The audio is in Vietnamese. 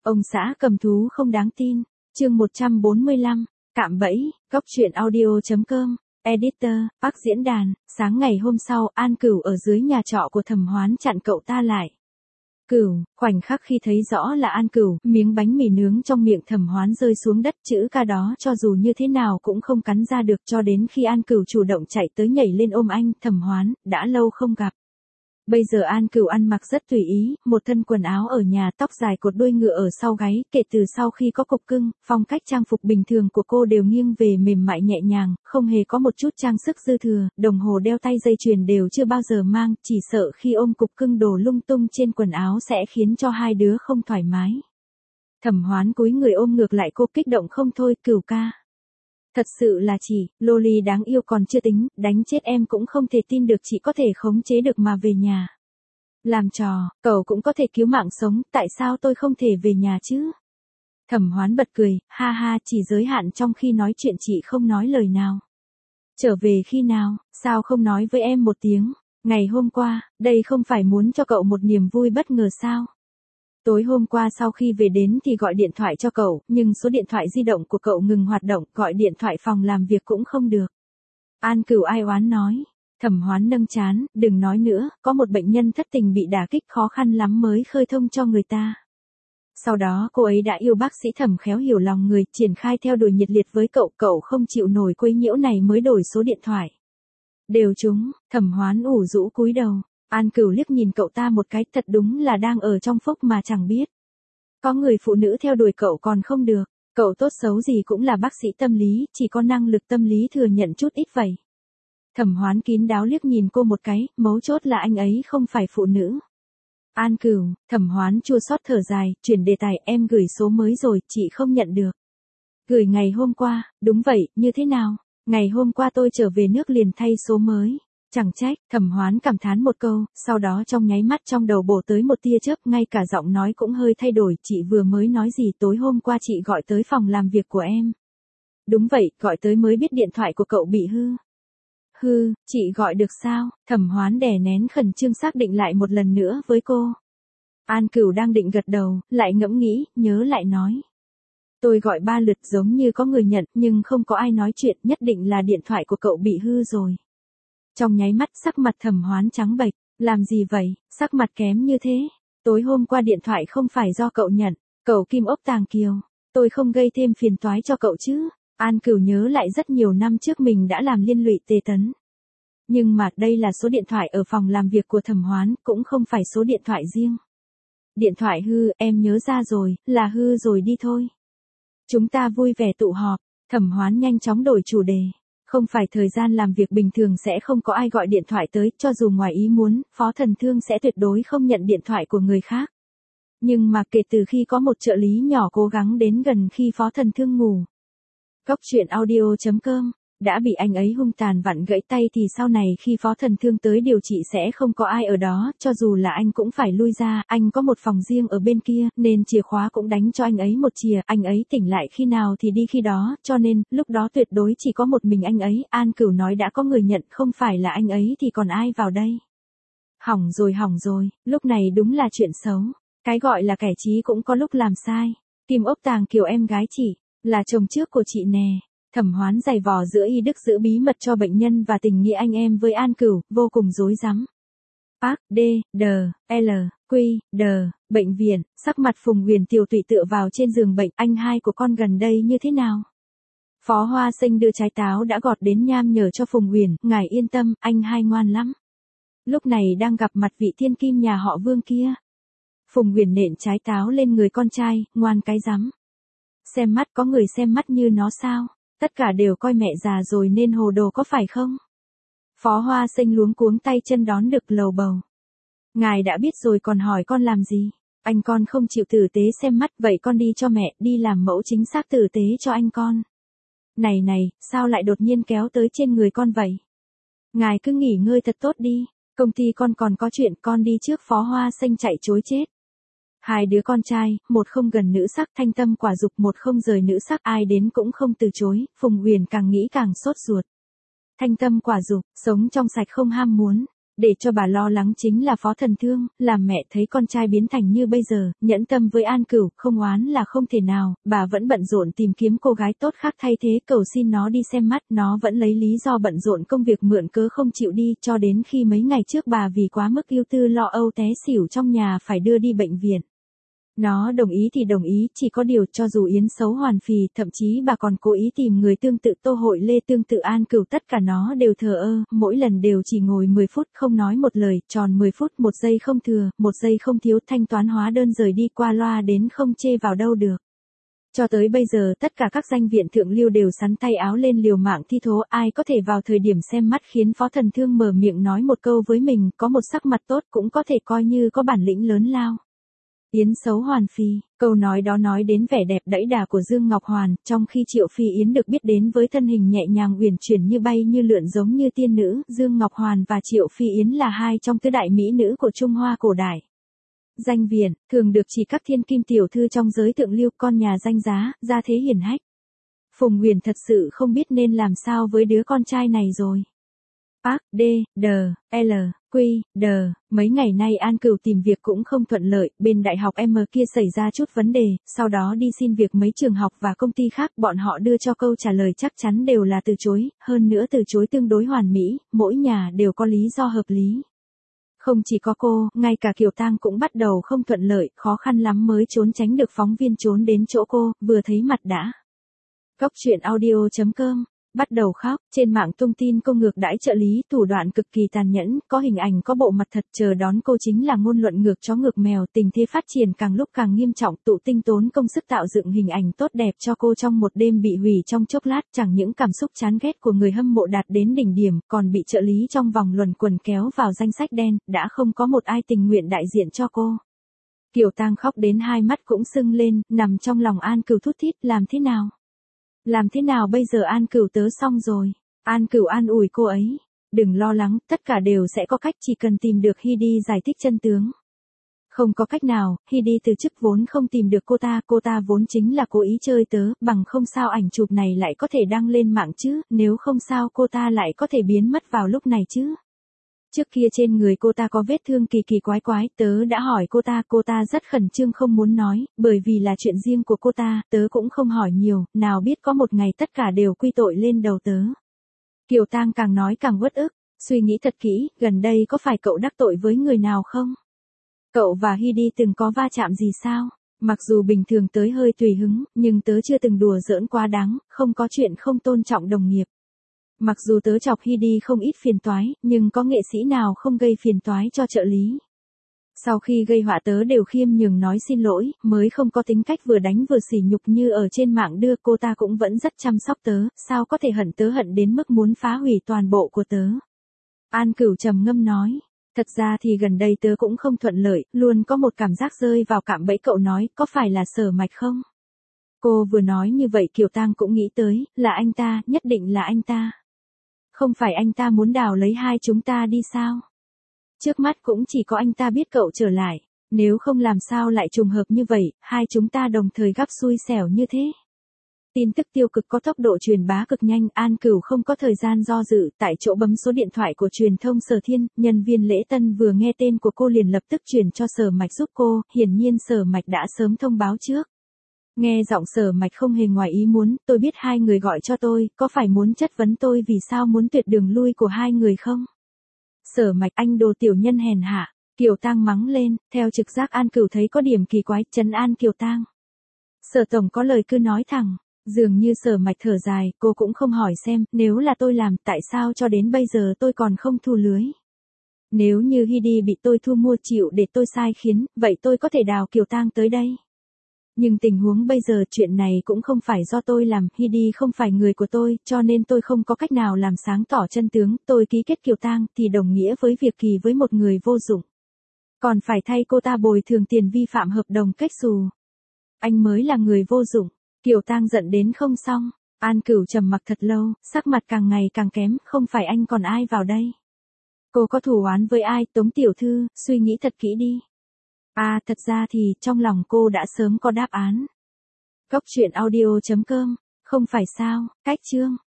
Ông xã cầm thú không đáng tin. Chương 145, cạm bẫy, góc truyện audio.com, editor, Park diễn đàn. Sáng ngày hôm sau, An Cửu ở dưới nhà trọ của Thẩm Hoán chặn cậu ta lại. Cửu, khoảnh khắc khi thấy rõ là An Cửu, miếng bánh mì nướng trong miệng Thẩm Hoán rơi xuống đất, chữ ca đó cho dù như thế nào cũng không cắn ra được, cho đến khi An Cửu chủ động chạy tới nhảy lên ôm anh. Thẩm Hoán, đã lâu không gặp. Bây giờ An Cửu ăn mặc rất tùy ý, một thân quần áo ở nhà, tóc dài cột đuôi ngựa ở sau gáy. Kể từ sau khi có cục cưng, phong cách trang phục bình thường của cô đều nghiêng về mềm mại nhẹ nhàng, không hề có một chút trang sức dư thừa, đồng hồ đeo tay dây chuyền đều chưa bao giờ mang, chỉ sợ khi ôm cục cưng đổ lung tung trên quần áo sẽ khiến cho hai đứa không thoải mái. Thẩm Hoán cúi người ôm ngược lại cô, kích động không thôi. Cửu ca, thật sự là chị, loli đáng yêu còn chưa tính, đánh chết em cũng không thể tin được chị có thể khống chế được mà về nhà. Làm trò, cậu cũng có thể cứu mạng sống, tại sao tôi không thể về nhà chứ? Thẩm Hoán bật cười, ha ha, chỉ giới hạn trong khi nói chuyện chị không nói lời nào. Trở về khi nào, sao không nói với em một tiếng? Ngày hôm qua, đây không phải muốn cho cậu một niềm vui bất ngờ sao? Tối hôm qua sau khi về đến thì gọi điện thoại cho cậu, nhưng số điện thoại di động của cậu ngừng hoạt động, gọi điện thoại phòng làm việc cũng không được. An Cửu ai oán nói. Thẩm Hoán nâng trán, đừng nói nữa, có một bệnh nhân thất tình bị đả kích khó khăn lắm mới khơi thông cho người ta. Sau đó cô ấy đã yêu bác sĩ Thẩm khéo hiểu lòng người, triển khai theo đuổi nhiệt liệt với cậu, cậu không chịu nổi quấy nhiễu này mới đổi số điện thoại. Đều trúng. Thẩm Hoán ủ rũ cúi đầu. An Cửu liếc nhìn cậu ta một cái, thật đúng là đang ở trong phúc mà chẳng biết. Có người phụ nữ theo đuổi cậu còn không được, cậu tốt xấu gì cũng là bác sĩ tâm lý, chỉ có năng lực tâm lý thừa nhận chút ít vậy. Thẩm Hoán kín đáo liếc nhìn cô một cái, mấu chốt là anh ấy không phải phụ nữ. An Cửu, Thẩm Hoán chua xót thở dài, chuyển đề tài, em gửi số mới rồi, chị không nhận được. Gửi ngày hôm qua, đúng vậy, như thế nào? Ngày hôm qua tôi trở về nước liền thay số mới. Chẳng trách. Thẩm Hoán cảm thán một câu, sau đó trong nháy mắt trong đầu bổ tới một tia chớp, ngay cả giọng nói cũng hơi thay đổi, chị vừa mới nói gì? Tối hôm qua chị gọi tới phòng làm việc của em. Đúng vậy, gọi tới mới biết điện thoại của cậu bị hư. Hư, chị gọi được sao? Thẩm Hoán đè nén khẩn trương xác định lại một lần nữa với cô. An Cửu đang định gật đầu, lại ngẫm nghĩ, nhớ lại nói. Tôi gọi 3 lượt giống như có người nhận, nhưng không có ai nói chuyện, nhất định là điện thoại của cậu bị hư rồi. Trong nháy mắt sắc mặt Thẩm Hoán trắng bệch, làm gì vậy, sắc mặt kém như thế. Tối hôm qua điện thoại không phải do cậu nhận, cậu Kim Ốc Tàng Kiều. Tôi không gây thêm phiền toái cho cậu chứ. An Cửu nhớ lại rất nhiều năm trước mình đã làm liên lụy Tề Tấn. Nhưng mà đây là số điện thoại ở phòng làm việc của Thẩm Hoán, cũng không phải số điện thoại riêng. Điện thoại hư, em nhớ ra rồi, là hư rồi đi thôi. Chúng ta vui vẻ tụ họp. Thẩm Hoán nhanh chóng đổi chủ đề. Không phải thời gian làm việc bình thường sẽ không có ai gọi điện thoại tới, cho dù ngoài ý muốn, Phó Thần Thương sẽ tuyệt đối không nhận điện thoại của người khác. Nhưng mà kể từ khi có một trợ lý nhỏ cố gắng đến gần khi Phó Thần Thương ngủ. Góc truyện audio.com, đã bị anh ấy hung tàn vặn gãy tay thì sau này khi Phó Thần Thương tới điều trị sẽ không có ai ở đó, cho dù là anh cũng phải lui ra, anh có một phòng riêng ở bên kia, nên chìa khóa cũng đánh cho anh ấy một chìa, anh ấy tỉnh lại khi nào thì đi khi đó, cho nên, lúc đó tuyệt đối chỉ có một mình anh ấy. An Cửu nói đã có người nhận, không phải là anh ấy thì còn ai vào đây. Hỏng rồi, lúc này đúng là chuyện xấu, cái gọi là kẻ trí cũng có lúc làm sai. Kim Ốc Tàng Kiều em gái chị, là chồng trước của chị nè. Thẩm Hoán giày vò giữa y đức giữ bí mật cho bệnh nhân và tình nghĩa anh em với An Cửu, vô cùng rối rắm. Park, D, D, L, Q, D, bệnh viện, sắc mặt Phùng Huyền tiều tụy tựa vào trên giường bệnh, anh hai của con gần đây như thế nào? Phó Hoa Sinh đưa trái táo đã gọt đến nham nhở cho Phùng Huyền, ngài yên tâm, anh hai ngoan lắm. Lúc này đang gặp mặt vị thiên kim nhà họ Vương kia. Phùng Huyền nện trái táo lên người con trai, ngoan cái rắm. Xem mắt, có người xem mắt như nó sao? Tất cả đều coi mẹ già rồi nên hồ đồ có phải không? Phó Hoa Sinh luống cuống tay chân đón được lầu bầu. Ngài đã biết rồi còn hỏi con làm gì? Anh con không chịu tử tế xem mắt, vậy con đi cho mẹ, đi làm mẫu chính xác tử tế cho anh con. Này, sao lại đột nhiên kéo tới trên người con vậy? Ngài cứ nghỉ ngơi thật tốt đi, công ty con còn có chuyện, con đi trước. Phó Hoa Sinh chạy chối chết. Hai đứa con trai, một không gần nữ sắc, thanh tâm quả dục, một không rời nữ sắc, ai đến cũng không từ chối. Phùng Huyền càng nghĩ càng sốt ruột. Thanh tâm quả dục, sống trong sạch không ham muốn. Để cho bà lo lắng chính là Phó Thần Thương, làm mẹ thấy con trai biến thành như bây giờ, nhẫn tâm với An Cửu, không oán là không thể nào, bà vẫn bận rộn tìm kiếm cô gái tốt khác thay thế, cầu xin nó đi xem mắt, nó vẫn lấy lý do bận rộn công việc mượn cớ không chịu đi, cho đến khi mấy ngày trước bà vì quá mức ưu tư lo âu té xỉu trong nhà phải đưa đi bệnh viện. Nó đồng ý thì đồng ý, chỉ có điều cho dù Yến xấu hoàn phì, thậm chí bà còn cố ý tìm người tương tự Tô Hội Lê tương tự An Cửu, tất cả nó đều thờ ơ, mỗi lần đều chỉ ngồi 10 phút không nói một lời, tròn 10 phút, 1 giây không thừa, 1 giây không thiếu, thanh toán hóa đơn rời đi qua loa đến không chê vào đâu được. Cho tới bây giờ tất cả các danh viện thượng lưu đều sắn tay áo lên liều mạng thi thố, ai có thể vào thời điểm xem mắt khiến Phó Thần Thương mở miệng nói một câu với mình, có một sắc mặt tốt cũng có thể coi như có bản lĩnh lớn lao. Yến xấu hoàn phi, câu nói đó nói đến vẻ đẹp đẫy đà của Dương Ngọc Hoàn, trong khi Triệu Phi Yến được biết đến với thân hình nhẹ nhàng uyển chuyển như bay như lượn giống như tiên nữ, Dương Ngọc Hoàn và Triệu Phi Yến là hai trong tứ đại mỹ nữ của Trung Hoa cổ đại. Danh viện, thường được chỉ các thiên kim tiểu thư trong giới thượng lưu, con nhà danh giá, gia thế hiển hách. Phùng Huyền thật sự không biết nên làm sao với đứa con trai này rồi. Ác, D, D, L, Q, D, mấy ngày nay An Cửu tìm việc cũng không thuận lợi, bên đại học M kia xảy ra chút vấn đề, sau đó đi xin việc mấy trường học và công ty khác, bọn họ đưa cho câu trả lời chắc chắn đều là từ chối, hơn nữa từ chối tương đối hoàn mỹ, mỗi nhà đều có lý do hợp lý. Không chỉ có cô, ngay cả Kiều Tang cũng bắt đầu không thuận lợi, khó khăn lắm mới trốn tránh được phóng viên trốn đến chỗ cô, vừa thấy mặt đã. Góc truyện audio.com Bắt đầu khóc, trên mạng tung tin cô ngược đãi trợ lý, thủ đoạn cực kỳ tàn nhẫn, có hình ảnh có bộ mặt thật, chờ đón cô chính là ngôn luận ngược chó ngược mèo, tình thế phát triển càng lúc càng nghiêm trọng, tụ tinh tốn công sức tạo dựng hình ảnh tốt đẹp cho cô trong một đêm bị hủy trong chốc lát, chẳng những cảm xúc chán ghét của người hâm mộ đạt đến đỉnh điểm, còn bị trợ lý trong vòng luẩn quẩn kéo vào danh sách đen, đã không có một ai tình nguyện đại diện cho cô. Kiều Tang khóc đến hai mắt cũng sưng lên, nằm trong lòng An Cửu thút thít, làm thế nào? Làm thế nào bây giờ, An Cửu tớ xong rồi. An Cửu an ủi cô ấy. Đừng lo lắng, tất cả đều sẽ có cách, chỉ cần tìm được Heidi giải thích chân tướng. Không có cách nào, Heidi từ chức vốn không tìm được cô ta vốn chính là cố ý chơi tớ, bằng không sao ảnh chụp này lại có thể đăng lên mạng chứ, nếu không sao cô ta lại có thể biến mất vào lúc này chứ. Trước kia trên người cô ta có vết thương kỳ kỳ quái quái, tớ đã hỏi cô ta rất khẩn trương không muốn nói, bởi vì là chuyện riêng của cô ta, tớ cũng không hỏi nhiều, nào biết có một ngày tất cả đều quy tội lên đầu tớ. Kiều Tang càng nói càng uất ức, suy nghĩ thật kỹ, gần đây có phải cậu đắc tội với người nào không? Cậu và Heidi từng có va chạm gì sao? Mặc dù bình thường tớ hơi tùy hứng, nhưng tớ chưa từng đùa giỡn quá đáng, không có chuyện không tôn trọng đồng nghiệp. Mặc dù tớ chọc Heidi không ít phiền toái, nhưng có nghệ sĩ nào không gây phiền toái cho trợ lý. Sau khi gây họa tớ đều khiêm nhường nói xin lỗi, mới không có tính cách vừa đánh vừa sỉ nhục như ở trên mạng đưa, cô ta cũng vẫn rất chăm sóc tớ, sao có thể hận tớ hận đến mức muốn phá hủy toàn bộ của tớ. An Cửu trầm ngâm nói, thật ra thì gần đây tớ cũng không thuận lợi, luôn có một cảm giác rơi vào cạm bẫy, cậu nói, có phải là Sở Mạch không? Cô vừa nói như vậy Kiều Tang cũng nghĩ tới, là anh ta, nhất định là anh ta. Không phải anh ta muốn đào lấy hai chúng ta đi sao? Trước mắt cũng chỉ có anh ta biết cậu trở lại, nếu không làm sao lại trùng hợp như vậy, hai chúng ta đồng thời gặp xui xẻo như thế. Tin tức tiêu cực có tốc độ truyền bá cực nhanh, An Cửu không có thời gian do dự, tại chỗ bấm số điện thoại của truyền thông Sở Thiên, nhân viên lễ tân vừa nghe tên của cô liền lập tức chuyển cho Sở Mạch giúp cô, hiển nhiên Sở Mạch đã sớm thông báo trước. Nghe giọng Sở Mạch không hề ngoài ý muốn, tôi biết hai người gọi cho tôi, có phải muốn chất vấn tôi vì sao muốn tuyệt đường lui của hai người không? Sở Mạch, anh đồ tiểu nhân hèn hạ, Kiều Tang mắng lên, theo trực giác An Cửu thấy có điểm kỳ quái, trấn an Kiều Tang. Sở tổng có lời cứ nói thẳng, dường như Sở Mạch thở dài, cô cũng không hỏi xem, nếu là tôi làm, tại sao cho đến bây giờ tôi còn không thu lưới? Nếu như Heidi bị tôi thu mua chịu để tôi sai khiến, vậy tôi có thể đào Kiều Tang tới đây. Nhưng tình huống bây giờ chuyện này cũng không phải do tôi làm, Heidi không phải người của tôi, cho nên tôi không có cách nào làm sáng tỏ chân tướng, tôi ký kết Kiều Tang thì đồng nghĩa với việc ký với một người vô dụng. Còn phải thay cô ta bồi thường tiền vi phạm hợp đồng kết xù. Anh mới là người vô dụng, Kiều Tang giận đến không xong, An Cửu trầm mặc thật lâu, sắc mặt càng ngày càng kém, không phải anh còn ai vào đây. Cô có thù oán với ai, Tống tiểu thư, suy nghĩ thật kỹ đi. À, thật ra thì, trong lòng cô đã sớm có đáp án. Góc truyện audio.com, không phải sao, cách chương.